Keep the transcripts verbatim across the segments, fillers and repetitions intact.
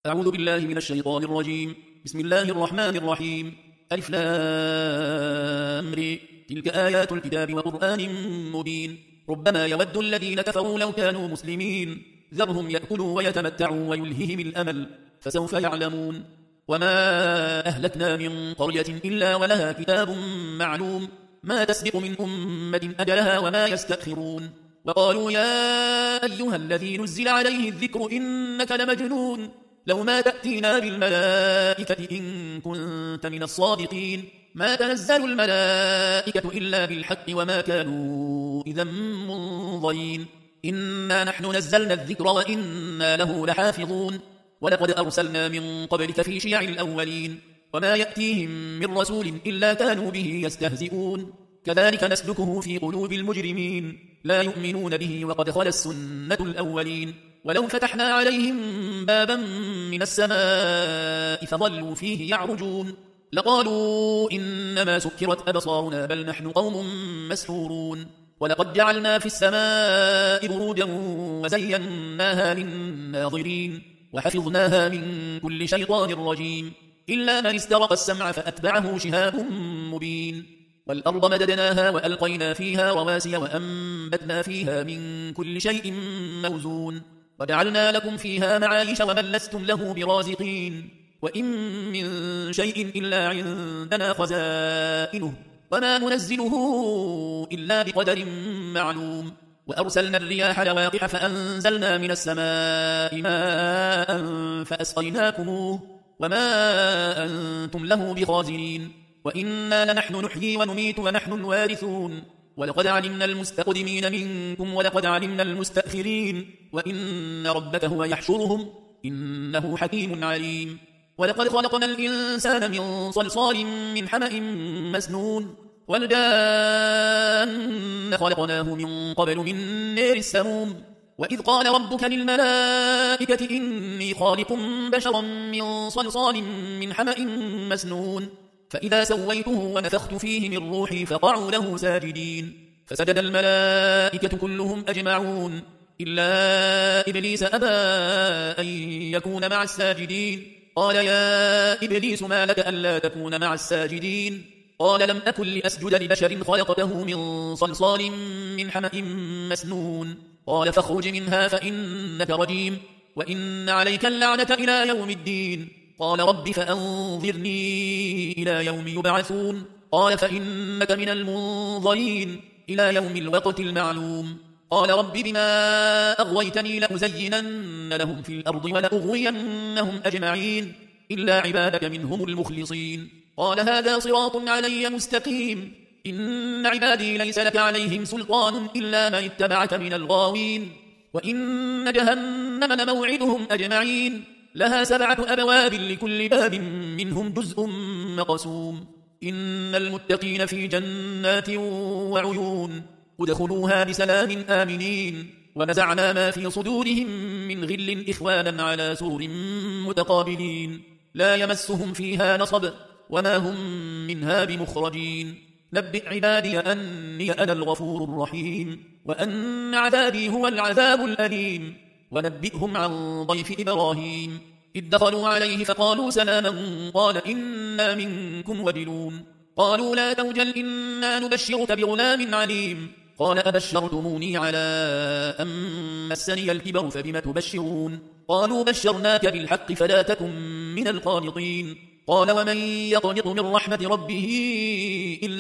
أعوذ بالله من الشيطان الرجيم. بسم الله الرحمن الرحيم. ألف لام ر. تلك آيات الكتاب وقرآن مبين. ربما يود الذين كفروا لو كانوا مسلمين ذرهم يأكلوا ويتمتعوا ويلههم الأمل فسوف يعلمون. وما أهلكنا من قرية إلا ولها كتاب معلوم ما تسبق من أمة أجلها وما يستأخرون. وقالوا يا أيها الذي نزل عليه الذكر إنك لمجنون لو ما تأتينا بالملائكة إن كنت من الصادقين ما تنزل الملائكة إلا بالحق وما كانوا إذا منظرين. إنا نحن نزلنا الذكر وإنا له لحافظون. ولقد أرسلنا من قبلك في شيع الأولين وما يأتيهم من رسول إلا كانوا به يستهزئون. كذلك نسلكه في قلوب المجرمين لا يؤمنون به وقد خلت السنة الأولين. ولو فتحنا عليهم بابا من السماء فظلوا فيه يعرجون لقالوا إنما سكرت أبصارنا بل نحن قوم مسحورون. ولقد جعلنا في السماء بروجا وزيناها للناظرين وحفظناها من كل شيطان رجيم إلا من استرق السمع فأتبعه شهاب مبين. والأرض مددناها وألقينا فيها رواسي وأنبتنا فيها من كل شيء موزون وجعلنا لكم فيها معايش ومن لستم له برازقين. وإن من شيء إلا عندنا خزائنه وما ننزله إلا بقدر معلوم. وأرسلنا الرياح لواقح فأنزلنا من السماء ماء فأسقيناكموه وما أنتم له بخازنين. وإنا لنحن نحيي ونميت ونحن الوارثون. ولقد علمنا المستقدمين منكم ولقد علمنا المستأخرين وإن ربك هو يحشرهم إنه حكيم عليم. ولقد خلقنا الإنسان من صلصال من حمأ مسنون والجان خلقناه من قبل من نار السموم. وإذ قال ربك للملائكة إني خالق بشرا من صلصال من حمأ مسنون فإذا سويته ونفخت فيه من روحي فقعوا له ساجدين فسجد الملائكة كلهم أجمعون إلا إبليس أبى أن يكون مع الساجدين. قال يا إبليس ما لك ألا تكون مع الساجدين؟ قال لم أكن لأسجد لبشر خلقته من صلصال من حمأ مسنون. قال فاخرج منها فإنك رجيم وإن عليك اللعنة إلى يوم الدين. قال رب فأنظرني إلى يوم يبعثون. قال فإنك من المنظرين إلى يوم الوقت المعلوم. قال رب بما أغويتني لأزينن لهم في الأرض ولأغوينهم أجمعين إلا عبادك منهم المخلصين. قال هذا صراط علي مستقيم إن عبادي ليس لك عليهم سلطان إلا من اتبعك من الغاوين. وإن جهنم لموعدهم أجمعين لها سبعة أبواب لكل باب منهم جزء مقسوم. إن المتقين في جنات وعيون ادخلوها بسلام آمنين. ونزعنا ما في صدورهم من غل إخوانا على سرر متقابلين لا يمسهم فيها نصب وما هم منها بمخرجين. نبئ عبادي أني أنا الغفور الرحيم وأن عذابي هو العذاب الأليم. ونبئهم عن ضيف إبراهيم إذ دخلوا عليه فقالوا سلاما قال إنا منكم وجلون. قالوا لا توجل إنا نبشرك بغلام عليم. قال أبشرتموني على أن مسني الكبر فبم تبشرون؟ قالوا بشرناك بالحق فلا تكن من القانطين. قال ومن يقنط من رحمة ربه إلا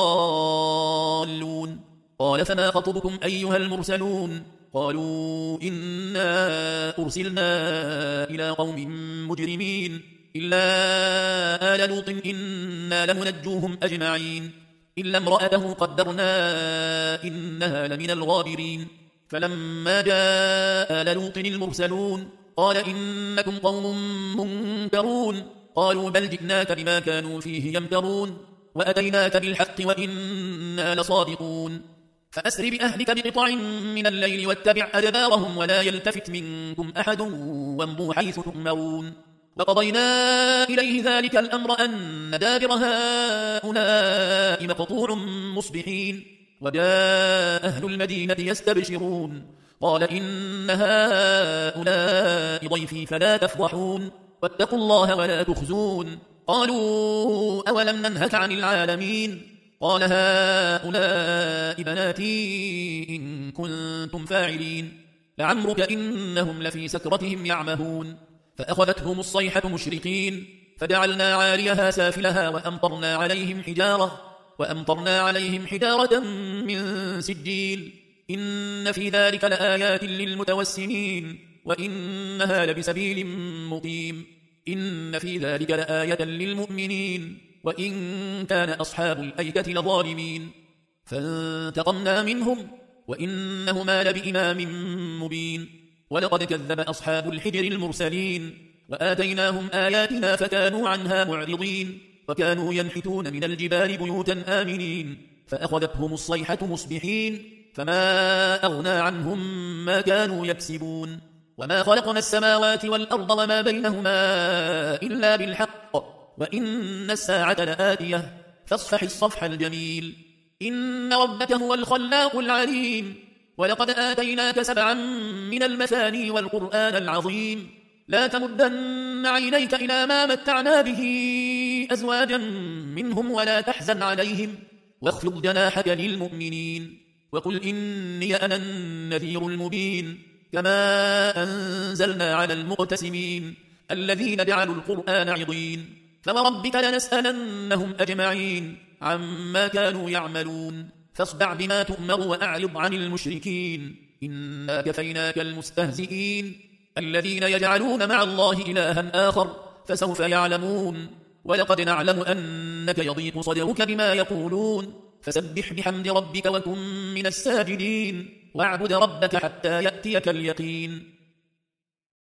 الضالون. قال فما خطبكم أيها المرسلون؟ قالوا إنا أرسلنا إلى قوم مجرمين إلا آل لوط إنا لمنجوهم أجمعين إلا امرأته قدرنا إنها لمن الغابرين. فلما جاء آل لوط المرسلون قال إنكم قوم منكرون. قالوا بل جئناك بما كانوا فيه يمترون وأتيناك بالحق وإنا لصادقون. فأسر بأهلك بقطع من الليل واتبع أدبارهم ولا يلتفت منكم أحد وامضوا حيث تؤمرون. وقضينا إليه ذلك الأمر أن دابر هؤلاء مقطوع مصبحين. وجاء أهل المدينة يستبشرون قال إن هؤلاء ضيفي فلا تفضحون واتقوا الله ولا تخزون قالوا أولم ننهك عن العالمين قال هؤلاء بناتي إن كنتم فاعلين لعمرك إنهم لفي سكرتهم يعمهون فأخذتهم الصيحة مشرقين فجعلنا عاليها سافلها وأمطرنا عليهم حجارة وأمطرنا عليهم حجارة من سجيل إن في ذلك لآيات للمتوسمين وإنها لبسبيل مقيم إن في ذلك لآية للمؤمنين وإن كان أصحاب الأيكة لظالمين فانتقمنا منهم وإنهما لبإمام مبين ولقد كذب أصحاب الحجر المرسلين وآتيناهم آياتنا فكانوا عنها معرضين وكانوا ينحتون من الجبال بيوتا آمنين فأخذتهم الصيحة مصبحين فما أغنى عنهم ما كانوا يكسبون وما خلقنا السماوات والأرض وما بينهما إلا بالحق وإن الساعة لآتية فاصفح الصفح الجميل إن ربك هو الخلاق العليم ولقد آتيناك سبعا من المثاني والقرآن العظيم لا تمدن عينيك إلى ما متعنا به أزواجا منهم ولا تحزن عليهم واخفض جناحك للمؤمنين وقل إني أنا النذير المبين كما أنزلنا على المقتسمين الذين جعلوا القرآن عضين فوربك لنسألنهم أجمعين عما كانوا يعملون فاصدع بما تؤمر وأعرض عن المشركين إنا كفيناك المستهزئين الذين يجعلون مع الله إلها آخر فسوف يعلمون ولقد نعلم أنك يضيق صدرك بما يقولون فسبح بحمد ربك وكن من الساجدين واعبد ربك حتى يأتيك اليقين